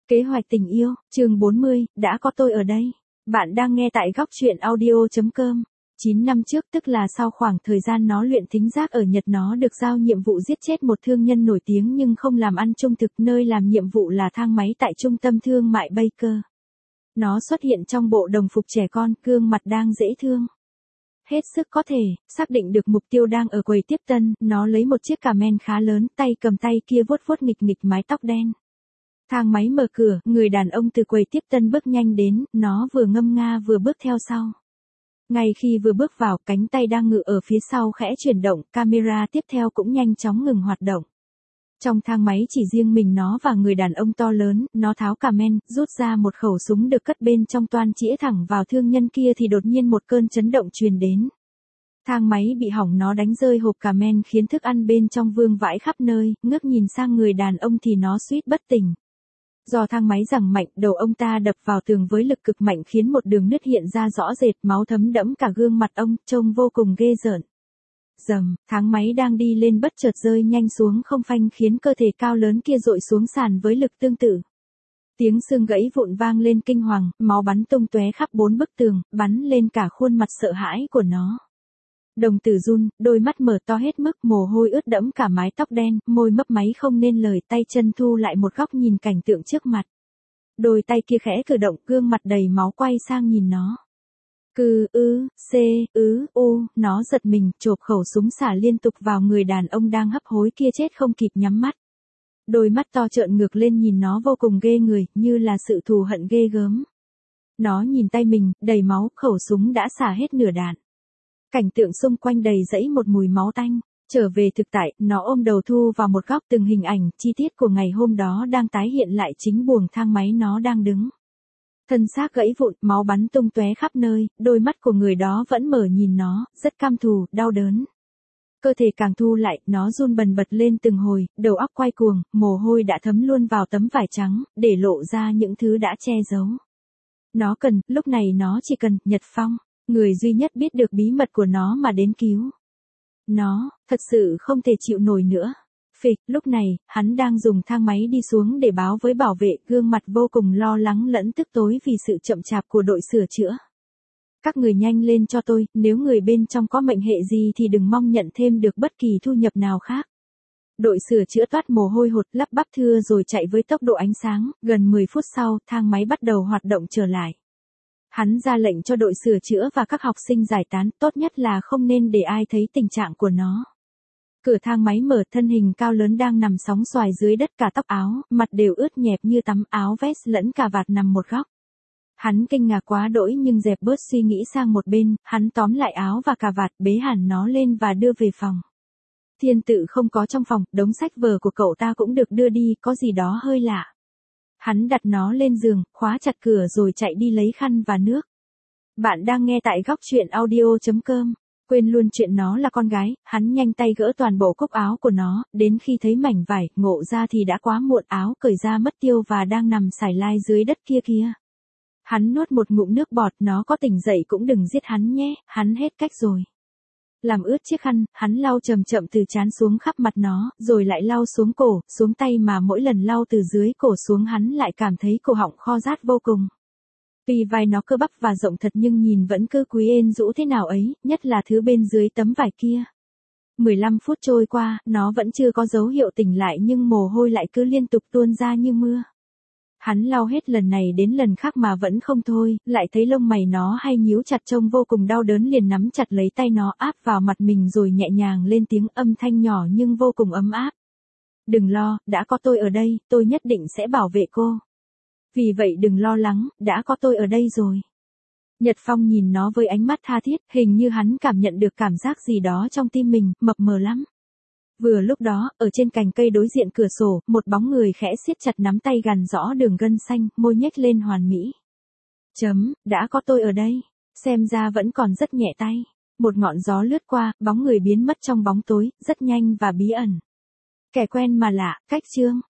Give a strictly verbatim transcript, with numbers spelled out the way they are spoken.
Kế hoạch tình yêu, chương bốn mươi, đã có tôi ở đây. Bạn đang nghe tại góc truyện audio chấm com. chín năm trước, tức là sau khoảng thời gian nó luyện thính giác ở Nhật, nó được giao nhiệm vụ giết chết một thương nhân nổi tiếng nhưng không làm ăn trung thực, nơi làm nhiệm vụ là thang máy tại trung tâm thương mại Baker. Nó xuất hiện trong bộ đồng phục trẻ con, gương mặt đang dễ thương. Hết sức có thể, xác định được mục tiêu đang ở quầy tiếp tân, nó lấy một chiếc cà men khá lớn, tay cầm tay kia vuốt vuốt nghịch nghịch mái tóc đen. Thang máy mở cửa, người đàn ông từ quầy tiếp tân bước nhanh đến, nó vừa ngâm nga vừa bước theo sau. Ngay khi vừa bước vào, cánh tay đang ngự ở phía sau khẽ chuyển động, camera tiếp theo cũng nhanh chóng ngừng hoạt động. Trong thang máy chỉ riêng mình nó và người đàn ông to lớn, nó tháo cà men, rút ra một khẩu súng được cất bên trong toan chĩa thẳng vào thương nhân kia thì đột nhiên một cơn chấn động truyền đến. Thang máy bị hỏng, nó đánh rơi hộp cà men khiến thức ăn bên trong vương vãi khắp nơi, ngước nhìn sang người đàn ông thì nó suýt bất tỉnh. Do thang máy giằng mạnh, đầu ông ta đập vào tường với lực cực mạnh khiến một đường nứt hiện ra rõ rệt, máu thấm đẫm cả gương mặt ông, trông vô cùng ghê rợn. Rầm, thang máy đang đi lên bất chợt rơi nhanh xuống không phanh khiến cơ thể cao lớn kia dội xuống sàn với lực tương tự. Tiếng xương gãy vụn vang lên kinh hoàng, máu bắn tung tóe khắp bốn bức tường, bắn lên cả khuôn mặt sợ hãi của nó. Đồng tử run, đôi mắt mở to hết mức, mồ hôi ướt đẫm cả mái tóc đen, môi mấp máy không nên lời, tay chân thu lại một góc nhìn cảnh tượng trước mặt. Đôi tay kia khẽ cử động, gương mặt đầy máu quay sang nhìn nó. Cư, ư, c, ứ, u, nó giật mình, chộp khẩu súng xả liên tục vào người đàn ông đang hấp hối kia chết không kịp nhắm mắt. Đôi mắt to trợn ngược lên nhìn nó vô cùng ghê người, như là sự thù hận ghê gớm. Nó nhìn tay mình, đầy máu, khẩu súng đã xả hết nửa đạn. Cảnh tượng xung quanh đầy dẫy một mùi máu tanh. Trở về thực tại, nó ôm đầu thu vào một góc, từng hình ảnh, chi tiết của ngày hôm đó đang tái hiện lại chính buồng thang máy nó đang đứng. Thân xác gãy vụn, máu bắn tung tóe khắp nơi, đôi mắt của người đó vẫn mở nhìn nó, rất căm thù, đau đớn. Cơ thể càng thu lại, nó run bần bật lên từng hồi, đầu óc quay cuồng, mồ hôi đã thấm luôn vào tấm vải trắng, để lộ ra những thứ đã che giấu. Nó cần, lúc này nó chỉ cần, Nhật Phong, người duy nhất biết được bí mật của nó mà đến cứu. Nó, thật sự không thể chịu nổi nữa. Phịch, lúc này, hắn đang dùng thang máy đi xuống để báo với bảo vệ, gương mặt vô cùng lo lắng lẫn tức tối vì sự chậm chạp của đội sửa chữa. Các người nhanh lên cho tôi, nếu người bên trong có mệnh hệ gì thì đừng mong nhận thêm được bất kỳ thu nhập nào khác. Đội sửa chữa toát mồ hôi hột, lắp bắp thưa rồi chạy với tốc độ ánh sáng, gần mười phút sau, thang máy bắt đầu hoạt động trở lại. Hắn ra lệnh cho đội sửa chữa và các học sinh giải tán, tốt nhất là không nên để ai thấy tình trạng của nó. Cửa thang máy mở, thân hình cao lớn đang nằm sóng xoài dưới đất, cả tóc áo, mặt đều ướt nhẹp như tắm, áo vest lẫn cà vạt nằm một góc. Hắn kinh ngạc quá đỗi nhưng dẹp bớt suy nghĩ sang một bên, hắn tóm lại áo và cà vạt, bế hẳn nó lên và đưa về phòng. Thiên tự không có trong phòng, đống sách vở của cậu ta cũng được đưa đi, có gì đó hơi lạ. Hắn đặt nó lên giường, khóa chặt cửa rồi chạy đi lấy khăn và nước. Bạn đang nghe tại góc truyện audio chấm com. Quên luôn chuyện nó là con gái, hắn nhanh tay gỡ toàn bộ cúc áo của nó, đến khi thấy mảnh vải, ngộ ra thì đã quá muộn, áo cởi ra mất tiêu và đang nằm sải lai dưới đất kia kia. Hắn nuốt một ngụm nước bọt, nó có tỉnh dậy cũng đừng giết hắn nhé, hắn hết cách rồi. Làm ướt chiếc khăn, hắn lau chậm chậm từ trán xuống khắp mặt nó, rồi lại lau xuống cổ, xuống tay mà mỗi lần lau từ dưới cổ xuống hắn lại cảm thấy cổ họng kho rát vô cùng. Tuy vai nó cơ bắp và rộng thật nhưng nhìn vẫn cứ quý ên rũ thế nào ấy, nhất là thứ bên dưới tấm vải kia. mười lăm phút trôi qua, nó vẫn chưa có dấu hiệu tỉnh lại nhưng mồ hôi lại cứ liên tục tuôn ra như mưa. Hắn lau hết lần này đến lần khác mà vẫn không thôi, lại thấy lông mày nó hay nhíu chặt trông vô cùng đau đớn, liền nắm chặt lấy tay nó áp vào mặt mình rồi nhẹ nhàng lên tiếng, âm thanh nhỏ nhưng vô cùng ấm áp. Đừng lo, đã có tôi ở đây, tôi nhất định sẽ bảo vệ cô. Vì vậy đừng lo lắng, đã có tôi ở đây rồi. Nhật Phong nhìn nó với ánh mắt tha thiết, hình như hắn cảm nhận được cảm giác gì đó trong tim mình, mập mờ lắm. Vừa lúc đó, ở trên cành cây đối diện cửa sổ, một bóng người khẽ siết chặt nắm tay gằn rõ đường gân xanh, môi nhếch lên hoàn mỹ. Chấm, đã có tôi ở đây. Xem ra vẫn còn rất nhẹ tay. Một ngọn gió lướt qua, bóng người biến mất trong bóng tối, rất nhanh và bí ẩn. Kẻ quen mà lạ, cách chương.